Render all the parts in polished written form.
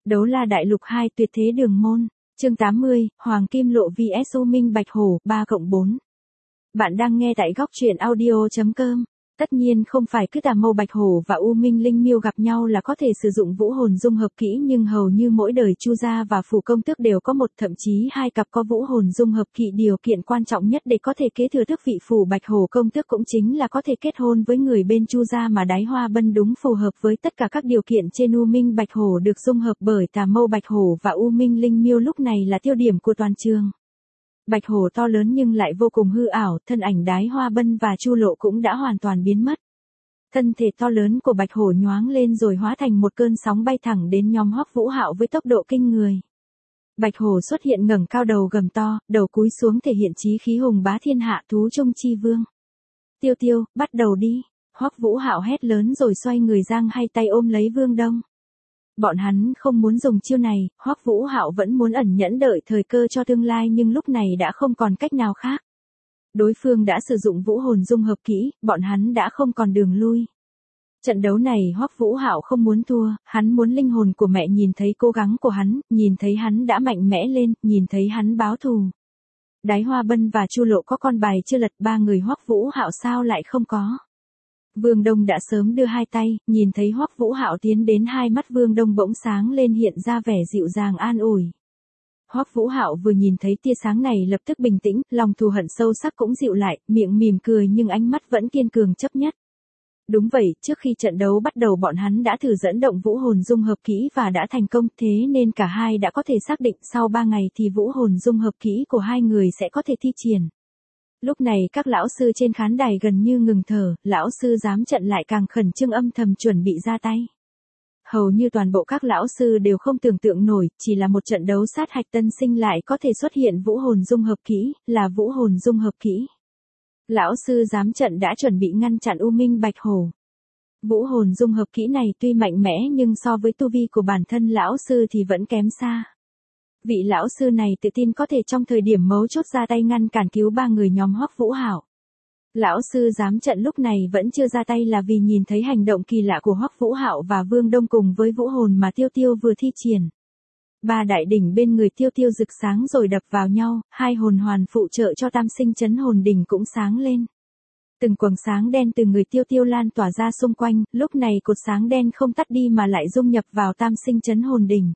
Đấu La Đại Lục 2 Tuyệt Thế Đường Môn, chương 80, Hoàng Kim Lộ vs U Minh Bạch Hổ, 3+4. Bạn đang nghe tại góc truyện audio.com. Tất nhiên không phải cứ Tà Mâu Bạch Hổ và U Minh Linh Miêu gặp nhau là có thể sử dụng vũ hồn dung hợp kỹ, nhưng hầu như mỗi đời Chu gia và Phủ Công Tước đều có một, thậm chí hai cặp có vũ hồn dung hợp kỹ. Điều kiện quan trọng nhất để có thể kế thừa tước vị Phủ Bạch Hổ Công Tước cũng chính là có thể kết hôn với người bên Chu gia, mà Đái Hoa Bân đúng phù hợp với tất cả các điều kiện trên. U Minh Bạch Hổ được dung hợp bởi Tà Mâu Bạch Hổ và U Minh Linh Miêu lúc này là tiêu điểm của toàn trường. Bạch hổ to lớn nhưng lại vô cùng hư ảo, thân ảnh Đái Hoa Bân và Chu Lộ cũng đã hoàn toàn biến mất. Thân thể to lớn của bạch hổ nhoáng lên rồi hóa thành một cơn sóng bay thẳng đến nhóm Hoắc Vũ Hạo với tốc độ kinh người. Bạch hổ xuất hiện ngẩng cao đầu gầm to, đầu cúi xuống thể hiện chí khí hùng bá thiên hạ, thú trung chi vương. Tiêu Tiêu, bắt đầu đi. Hoắc Vũ Hạo hét lớn rồi xoay người giang hai tay ôm lấy Vương Đông. Bọn hắn không muốn dùng chiêu này, Hoắc Vũ Hạo vẫn muốn ẩn nhẫn đợi thời cơ cho tương lai, nhưng lúc này đã không còn cách nào khác. Đối phương đã sử dụng vũ hồn dung hợp kỹ, bọn hắn đã không còn đường lui. Trận đấu này Hoắc Vũ Hạo không muốn thua, hắn muốn linh hồn của mẹ nhìn thấy cố gắng của hắn, nhìn thấy hắn đã mạnh mẽ lên, nhìn thấy hắn báo thù. Đái Hoa Bân và Chu Lộ có con bài chưa lật, ba người Hoắc Vũ Hạo sao lại không có. Vương Đông đã sớm đưa hai tay, nhìn thấy Hoắc Vũ Hạo tiến đến, hai mắt Vương Đông bỗng sáng lên, hiện ra vẻ dịu dàng an ủi. Hoắc Vũ Hạo vừa nhìn thấy tia sáng này lập tức bình tĩnh, lòng thù hận sâu sắc cũng dịu lại, miệng mỉm cười nhưng ánh mắt vẫn kiên cường chấp nhất. Đúng vậy, trước khi trận đấu bắt đầu bọn hắn đã thử dẫn động vũ hồn dung hợp kỹ và đã thành công, thế nên cả hai đã có thể xác định sau 3 ngày thì vũ hồn dung hợp kỹ của hai người sẽ có thể thi triển. Lúc này các lão sư trên khán đài gần như ngừng thở, lão sư giám trận lại càng khẩn trương âm thầm chuẩn bị ra tay. Hầu như toàn bộ các lão sư đều không tưởng tượng nổi, chỉ là một trận đấu sát hạch tân sinh lại có thể xuất hiện vũ hồn dung hợp kỹ, là vũ hồn dung hợp kỹ. Lão sư giám trận đã chuẩn bị ngăn chặn U Minh Bạch Hổ. Vũ hồn dung hợp kỹ này tuy mạnh mẽ nhưng so với tu vi của bản thân lão sư thì vẫn kém xa. Vị lão sư này tự tin có thể trong thời điểm mấu chốt ra tay ngăn cản cứu ba người nhóm Hoắc Vũ Hạo. Lão sư giám trận lúc này vẫn chưa ra tay là vì nhìn thấy hành động kỳ lạ của Hoắc Vũ Hạo và Vương Đông cùng với vũ hồn mà Tiêu Tiêu vừa thi triển. Ba đại đỉnh bên người Tiêu Tiêu rực sáng rồi đập vào nhau, hai hồn hoàn phụ trợ cho tam sinh chấn hồn đỉnh cũng sáng lên. Từng quầng sáng đen từ người Tiêu Tiêu lan tỏa ra xung quanh, lúc này cột sáng đen không tắt đi mà lại dung nhập vào tam sinh chấn hồn đỉnh.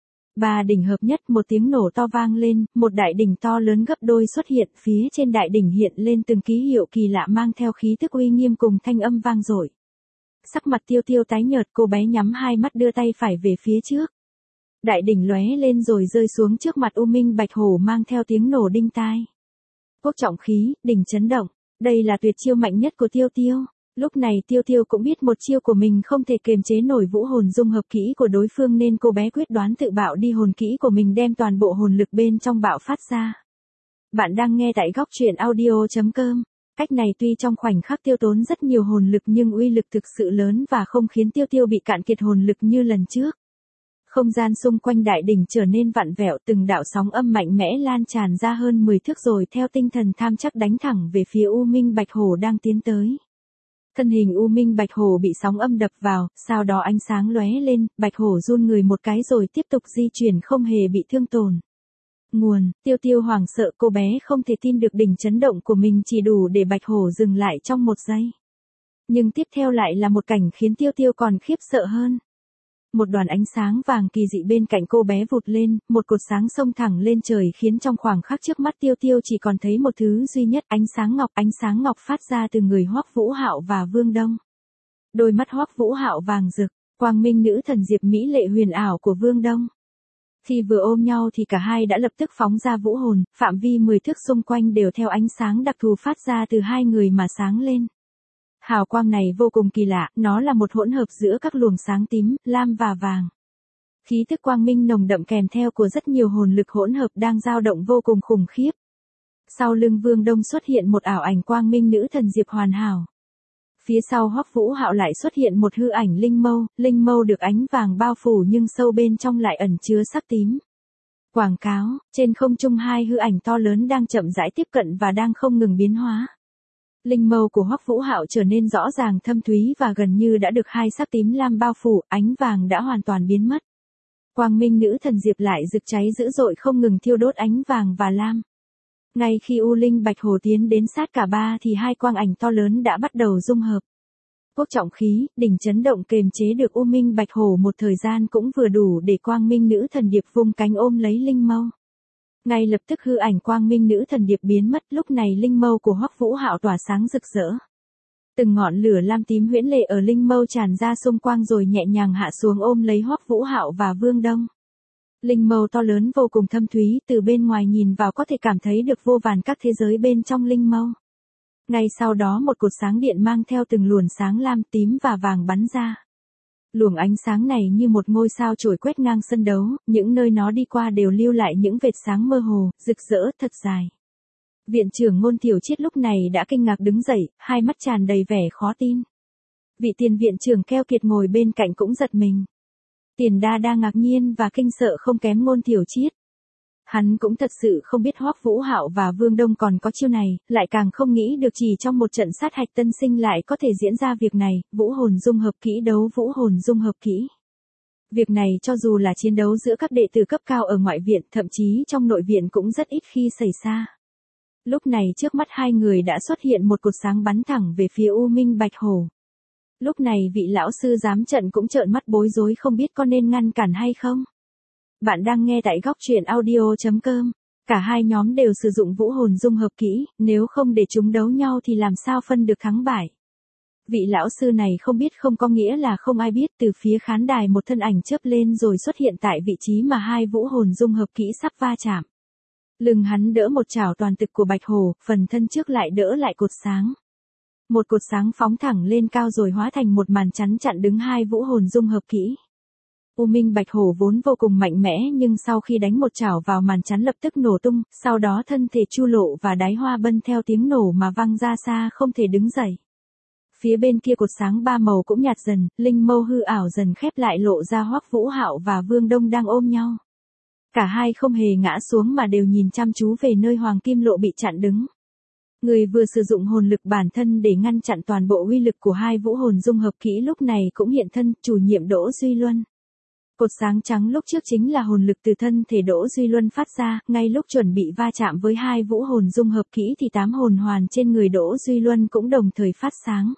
Ba đỉnh hợp nhất, một tiếng nổ to vang lên, một đại đỉnh to lớn gấp đôi xuất hiện, phía trên đại đỉnh hiện lên từng ký hiệu kỳ lạ mang theo khí tức uy nghiêm cùng thanh âm vang dội. Sắc mặt Tiêu Tiêu tái nhợt, cô bé nhắm hai mắt đưa tay phải về phía trước. Đại đỉnh lóe lên rồi rơi xuống trước mặt U Minh Bạch Hổ mang theo tiếng nổ đinh tai. Quốc trọng khí, đỉnh chấn động, đây là tuyệt chiêu mạnh nhất của Tiêu Tiêu. Lúc này Tiêu Tiêu cũng biết một chiêu của mình không thể kiềm chế nổi vũ hồn dung hợp kỹ của đối phương nên cô bé quyết đoán tự bạo đi hồn kỹ của mình, đem toàn bộ hồn lực bên trong bạo phát ra. Bạn đang nghe tại góc truyện audio.com. Cách này tuy trong khoảnh khắc tiêu tốn rất nhiều hồn lực nhưng uy lực thực sự lớn và không khiến Tiêu Tiêu bị cạn kiệt hồn lực như lần trước. Không gian xung quanh đại đỉnh trở nên vặn vẹo, từng đạo sóng âm mạnh mẽ lan tràn ra hơn 10 thước rồi theo tinh thần tham chắc đánh thẳng về phía U Minh Bạch Hổ đang tiến tới. Thân hình U Minh Bạch Hổ bị sóng âm đập vào, sau đó ánh sáng lóe lên, Bạch Hổ run người một cái rồi tiếp tục di chuyển không hề bị thương tổn. Nguồn, Tiêu Tiêu hoảng sợ, cô bé không thể tin được đỉnh chấn động của mình chỉ đủ để Bạch Hổ dừng lại trong một giây. Nhưng tiếp theo lại là một cảnh khiến Tiêu Tiêu còn khiếp sợ hơn. Một đoàn ánh sáng vàng kỳ dị bên cạnh cô bé vụt lên, một cột sáng xông thẳng lên trời khiến trong khoảng khắc trước mắt Tiêu Tiêu chỉ còn thấy một thứ duy nhất, ánh sáng ngọc phát ra từ người Hoắc Vũ Hạo và Vương Đông. Đôi mắt Hoắc Vũ Hạo vàng rực, quang minh nữ thần diệp mỹ lệ huyền ảo của Vương Đông. Khi vừa ôm nhau thì cả hai đã lập tức phóng ra vũ hồn, phạm vi 10 thước xung quanh đều theo ánh sáng đặc thù phát ra từ hai người mà sáng lên. Hào quang này vô cùng kỳ lạ, nó là một hỗn hợp giữa các luồng sáng tím, lam và vàng. Khí tức quang minh nồng đậm kèm theo của rất nhiều hồn lực hỗn hợp đang dao động vô cùng khủng khiếp. Sau lưng Vương Đông xuất hiện một ảo ảnh quang minh nữ thần diệp hoàn hảo. Phía sau Hoắc Vũ Hạo lại xuất hiện một hư ảnh linh mâu được ánh vàng bao phủ nhưng sâu bên trong lại ẩn chứa sắc tím. Quảng cáo, trên không trung hai hư ảnh to lớn đang chậm rãi tiếp cận và đang không ngừng biến hóa. Linh mâu của Hoắc Vũ Hạo trở nên rõ ràng thâm thúy và gần như đã được hai sắc tím lam bao phủ, ánh vàng đã hoàn toàn biến mất. Quang minh nữ thần diệp lại rực cháy dữ dội không ngừng thiêu đốt ánh vàng và lam. Ngay khi U Linh Bạch Hổ tiến đến sát cả ba thì hai quang ảnh to lớn đã bắt đầu dung hợp. Quốc trọng khí, đỉnh chấn động kềm chế được U Minh Bạch Hổ một thời gian cũng vừa đủ để quang minh nữ thần điệp vung cánh ôm lấy linh mâu. Ngay lập tức hư ảnh quang minh nữ thần điệp biến mất, lúc này linh mâu của Hoắc Vũ Hạo tỏa sáng rực rỡ. Từng ngọn lửa lam tím huyễn lệ ở linh mâu tràn ra xung quanh rồi nhẹ nhàng hạ xuống ôm lấy Hoắc Vũ Hạo và Vương Đông. Linh mâu to lớn vô cùng thâm thúy, từ bên ngoài nhìn vào có thể cảm thấy được vô vàn các thế giới bên trong linh mâu. Ngay sau đó một cột sáng điện mang theo từng luồng sáng lam, tím và vàng bắn ra. Luồng ánh sáng này như một ngôi sao trổi quét ngang sân đấu, những nơi nó đi qua đều lưu lại những vệt sáng mơ hồ, rực rỡ thật dài. Viện trưởng Ngôn Thiểu Triết lúc này đã kinh ngạc đứng dậy, hai mắt tràn đầy vẻ khó tin. Vị tiền viện trưởng keo kiệt ngồi bên cạnh cũng giật mình. Tiền Đa Đa ngạc nhiên và kinh sợ không kém Ngôn Thiểu Triết. Hắn cũng thật sự không biết Hoắc Vũ Hạo và Vương Đông còn có chiêu này, lại càng không nghĩ được chỉ trong một trận sát hạch tân sinh lại có thể diễn ra việc này, vũ hồn dung hợp kỹ đấu vũ hồn dung hợp kỹ. Việc này cho dù là chiến đấu giữa các đệ tử cấp cao ở ngoại viện, thậm chí trong nội viện cũng rất ít khi xảy ra. Lúc này trước mắt hai người đã xuất hiện một cột sáng bắn thẳng về phía U Minh Bạch Hổ. Lúc này vị lão sư giám trận cũng trợn mắt bối rối không biết có nên ngăn cản hay không. Bạn đang nghe tại góc truyện audio.com. Cả hai nhóm đều sử dụng vũ hồn dung hợp kỹ, nếu không để chúng đấu nhau thì làm sao phân được thắng bại. Vị lão sư này không biết không có nghĩa là không ai biết, từ phía khán đài một thân ảnh chớp lên rồi xuất hiện tại vị trí mà hai vũ hồn dung hợp kỹ sắp va chạm. Lưng hắn đỡ một chảo toàn thực của Bạch Hổ, phần thân trước lại đỡ lại cột sáng. Một cột sáng phóng thẳng lên cao rồi hóa thành một màn chắn chặn đứng hai vũ hồn dung hợp kỹ. U Minh Bạch Hổ vốn vô cùng mạnh mẽ nhưng sau khi đánh một chảo vào màn chắn lập tức nổ tung, sau đó thân thể Chu Lộ và Đái Hoa Bân theo tiếng nổ mà văng ra xa không thể đứng dậy. Phía bên kia cột sáng ba màu cũng nhạt dần, linh mâu hư ảo dần khép lại lộ ra Hoắc Vũ Hạo và Vương Đông đang ôm nhau. Cả hai không hề ngã xuống mà đều nhìn chăm chú về nơi Hoàng Kim Lộ bị chặn đứng. Người vừa sử dụng hồn lực bản thân để ngăn chặn toàn bộ uy lực của hai vũ hồn dung hợp kỹ lúc này cũng hiện thân, chủ nhiệm Đỗ Duy Luân. Cột sáng trắng lúc trước chính là hồn lực từ thân thể Đỗ Duy Luân phát ra, ngay lúc chuẩn bị va chạm với hai vũ hồn dung hợp kỹ thì 8 hồn hoàn trên người Đỗ Duy Luân cũng đồng thời phát sáng.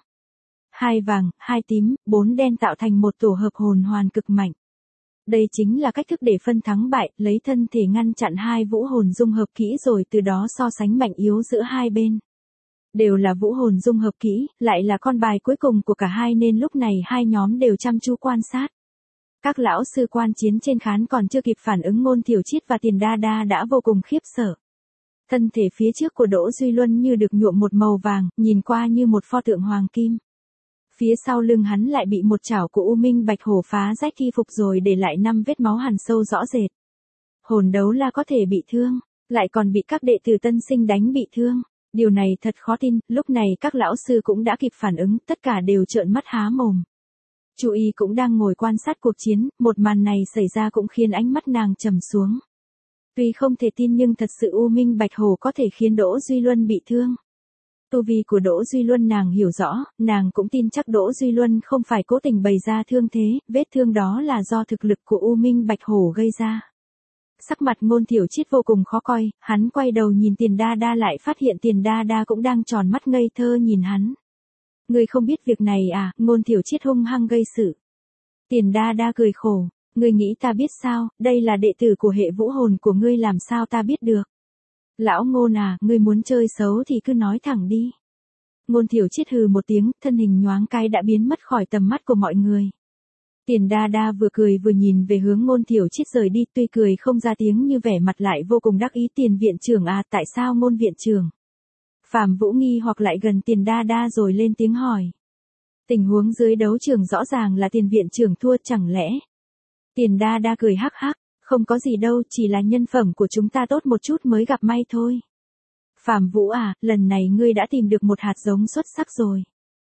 2 vàng, 2 tím, 4 đen tạo thành một tổ hợp hồn hoàn cực mạnh. Đây chính là cách thức để phân thắng bại, lấy thân thể ngăn chặn hai vũ hồn dung hợp kỹ rồi từ đó so sánh mạnh yếu giữa hai bên. Đều là vũ hồn dung hợp kỹ, lại là con bài cuối cùng của cả hai nên lúc này hai nhóm đều chăm chú quan sát. Các lão sư quan chiến trên khán còn chưa kịp phản ứng, Ngôn Thiểu Triết và Tiền Đa Đa đã vô cùng khiếp sợ. Thân thể phía trước của Đỗ Duy Luân như được nhuộm một màu vàng, nhìn qua như một pho tượng hoàng kim. Phía sau lưng hắn lại bị một chảo của U Minh Bạch Hổ phá rách y phục rồi để lại 5 vết máu hằn sâu rõ rệt. Hồn đấu la có thể bị thương, lại còn bị các đệ tử tân sinh đánh bị thương. Điều này thật khó tin, lúc này các lão sư cũng đã kịp phản ứng, tất cả đều trợn mắt há mồm. Chu Y cũng đang ngồi quan sát cuộc chiến, một màn này xảy ra cũng khiến ánh mắt nàng trầm xuống. Tuy không thể tin nhưng thật sự U Minh Bạch Hổ có thể khiến Đỗ Duy Luân bị thương. Tu vi của Đỗ Duy Luân nàng hiểu rõ, nàng cũng tin chắc Đỗ Duy Luân không phải cố tình bày ra thương thế, vết thương đó là do thực lực của U Minh Bạch Hổ gây ra. Sắc mặt Ngôn Thiểu Triết vô cùng khó coi, hắn quay đầu nhìn Tiền Đa Đa lại phát hiện Tiền Đa Đa cũng đang tròn mắt ngây thơ nhìn hắn. Ngươi không biết việc này à? Ngôn Thiểu Triết hung hăng gây sự. Tiền Đa Đa cười khổ, ngươi nghĩ ta biết sao, đây là đệ tử của hệ vũ hồn của ngươi làm sao ta biết được. Lão Ngôn à, ngươi muốn chơi xấu thì cứ nói thẳng đi. Ngôn Thiểu Triết hừ một tiếng, thân hình nhoáng cái đã biến mất khỏi tầm mắt của mọi người. Tiền Đa Đa vừa cười vừa nhìn về hướng Ngôn Thiểu Triết rời đi, tuy cười không ra tiếng nhưng vẻ mặt lại vô cùng đắc ý. Tiền viện trưởng à, tại sao Ngôn viện trưởng? Phạm Vũ nghi hoặc lại gần Tiền Đa Đa rồi lên tiếng hỏi. Tình huống dưới đấu trường rõ ràng là Tiền viện trưởng thua chẳng lẽ? Tiền Đa Đa cười hắc hắc, không có gì đâu, chỉ là nhân phẩm của chúng ta tốt một chút mới gặp may thôi. Phạm Vũ à, lần này ngươi đã tìm được một hạt giống xuất sắc rồi.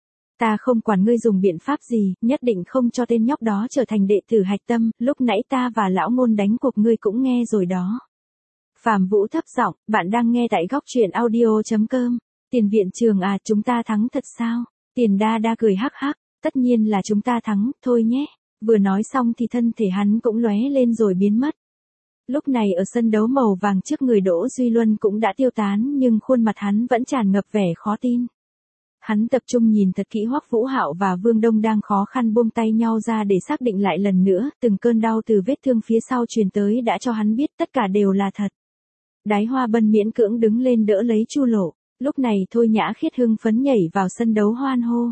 Ta không quản ngươi dùng biện pháp gì, nhất định không cho tên nhóc đó trở thành đệ tử hạch tâm, lúc nãy ta và lão Ngôn đánh cuộc ngươi cũng nghe rồi đó. Phạm Vũ thấp giọng, bạn đang nghe tại góc truyện audio.com. Tiền viện trưởng à, chúng ta thắng thật sao? Tiền Đa Đa cười hắc hắc, tất nhiên là chúng ta thắng, thôi nhé. Vừa nói xong thì thân thể hắn cũng lóe lên rồi biến mất. Lúc này ở sân đấu màu vàng trước người Đỗ Duy Luân cũng đã tiêu tán nhưng khuôn mặt hắn vẫn tràn ngập vẻ khó tin. Hắn tập trung nhìn thật kỹ Hoắc Vũ Hạo và Vương Đông đang khó khăn buông tay nhau ra để xác định lại lần nữa, từng cơn đau từ vết thương phía sau truyền tới đã cho hắn biết tất cả đều là thật. Đái Hoa Bân miễn cưỡng đứng lên đỡ lấy Chu Lộ, lúc này Thôi Nhã Khiết hưng phấn nhảy vào sân đấu hoan hô.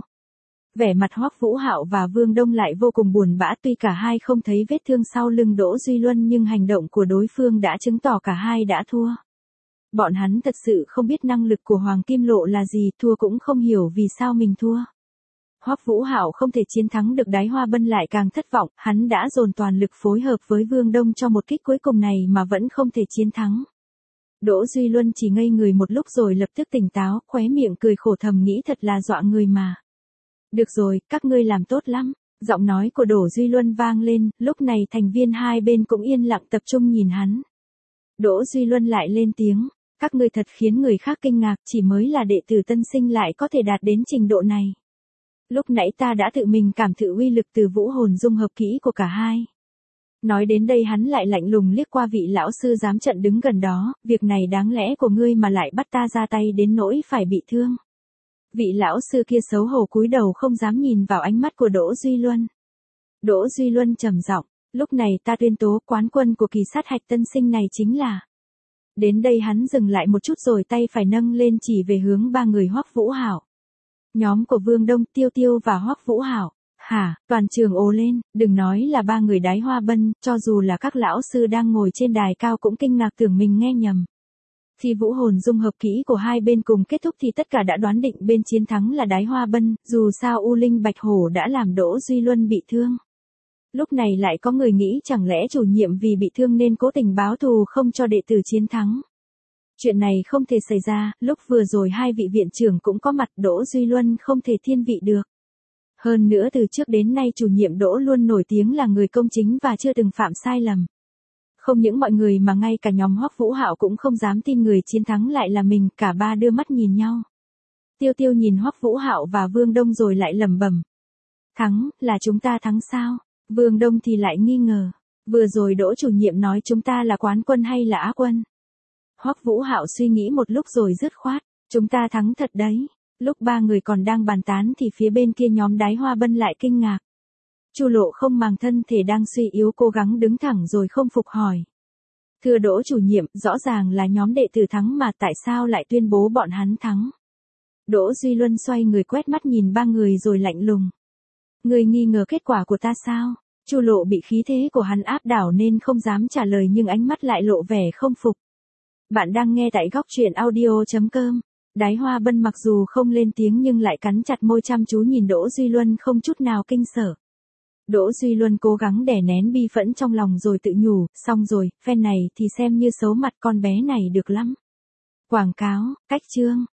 Vẻ mặt Hoắc Vũ Hạo và Vương Đông lại vô cùng buồn bã, tuy cả hai không thấy vết thương sau lưng Đỗ Duy Luân nhưng hành động của đối phương đã chứng tỏ cả hai đã thua. Bọn hắn thật sự không biết năng lực của Hoàng Kim Lộ là gì, thua cũng không hiểu vì sao mình thua. Hoắc Vũ Hạo không thể chiến thắng được Đái Hoa Bân lại càng thất vọng, hắn đã dồn toàn lực phối hợp với Vương Đông cho một kích cuối cùng này mà vẫn không thể chiến thắng. Đỗ Duy Luân chỉ ngây người một lúc rồi lập tức tỉnh táo, khóe miệng cười khổ thầm nghĩ thật là dọa người mà. Được rồi, các ngươi làm tốt lắm. Giọng nói của Đỗ Duy Luân vang lên, lúc này thành viên hai bên cũng yên lặng tập trung nhìn hắn. Đỗ Duy Luân lại lên tiếng, các ngươi thật khiến người khác kinh ngạc, chỉ mới là đệ tử tân sinh lại có thể đạt đến trình độ này. Lúc nãy ta đã tự mình cảm thụ uy lực từ vũ hồn dung hợp kỹ của cả hai. Nói đến đây hắn lại lạnh lùng liếc qua vị lão sư dám trận đứng gần đó, việc này đáng lẽ của ngươi mà lại bắt ta ra tay đến nỗi phải bị thương. Vị lão sư kia xấu hổ cúi đầu không dám nhìn vào ánh mắt của Đỗ Duy Luân. Đỗ Duy Luân trầm giọng, lúc này ta tuyên tố quán quân của kỳ sát hạch tân sinh này chính là. Đến đây hắn dừng lại một chút rồi tay phải nâng lên chỉ về hướng ba người Hoắc Vũ Hạo. Nhóm của Vương Đông, Tiêu Tiêu và Hoắc Vũ Hạo. Hả, toàn trường ồ lên, đừng nói là ba người Đái Hoa Bân, cho dù là các lão sư đang ngồi trên đài cao cũng kinh ngạc tưởng mình nghe nhầm. Khi vũ hồn dung hợp kỹ của hai bên cùng kết thúc thì tất cả đã đoán định bên chiến thắng là Đái Hoa Bân, dù sao U Linh Bạch Hổ đã làm Đỗ Duy Luân bị thương. Lúc này lại có người nghĩ chẳng lẽ chủ nhiệm vì bị thương nên cố tình báo thù không cho đệ tử chiến thắng. Chuyện này không thể xảy ra, lúc vừa rồi hai vị viện trưởng cũng có mặt, Đỗ Duy Luân không thể thiên vị được. Hơn nữa từ trước đến nay chủ nhiệm Đỗ luôn nổi tiếng là người công chính và chưa từng phạm sai lầm. Không những mọi người mà ngay cả nhóm Hoắc Vũ Hạo cũng không dám tin người chiến thắng lại là mình, cả ba đưa mắt nhìn nhau. Tiêu Tiêu nhìn Hoắc Vũ Hạo và Vương Đông rồi lại lẩm bẩm. Thắng, là chúng ta thắng sao? Vương Đông thì lại nghi ngờ. Vừa rồi Đỗ chủ nhiệm nói chúng ta là quán quân hay là á quân? Hoắc Vũ Hạo suy nghĩ một lúc rồi dứt khoát. Chúng ta thắng thật đấy. Lúc ba người còn đang bàn tán thì phía bên kia nhóm Đái Hoa Bân lại kinh ngạc. Chu Lộ không màng thân thể đang suy yếu cố gắng đứng thẳng rồi không phục hỏi. Thưa Đỗ chủ nhiệm, rõ ràng là nhóm đệ tử thắng mà tại sao lại tuyên bố bọn hắn thắng? Đỗ Duy Luân xoay người quét mắt nhìn ba người rồi lạnh lùng. Người nghi ngờ kết quả của ta sao? Chu Lộ bị khí thế của hắn áp đảo nên không dám trả lời nhưng ánh mắt lại lộ vẻ không phục. Bạn đang nghe tại góc truyện audio.com. Đái Hoa Bân mặc dù không lên tiếng nhưng lại cắn chặt môi chăm chú nhìn Đỗ Duy Luân không chút nào kinh sợ. Đỗ Duy Luân cố gắng đè nén bi phẫn trong lòng rồi tự nhủ, xong rồi, phen này thì xem như xấu mặt con bé này được lắm. Quảng cáo, cách chương.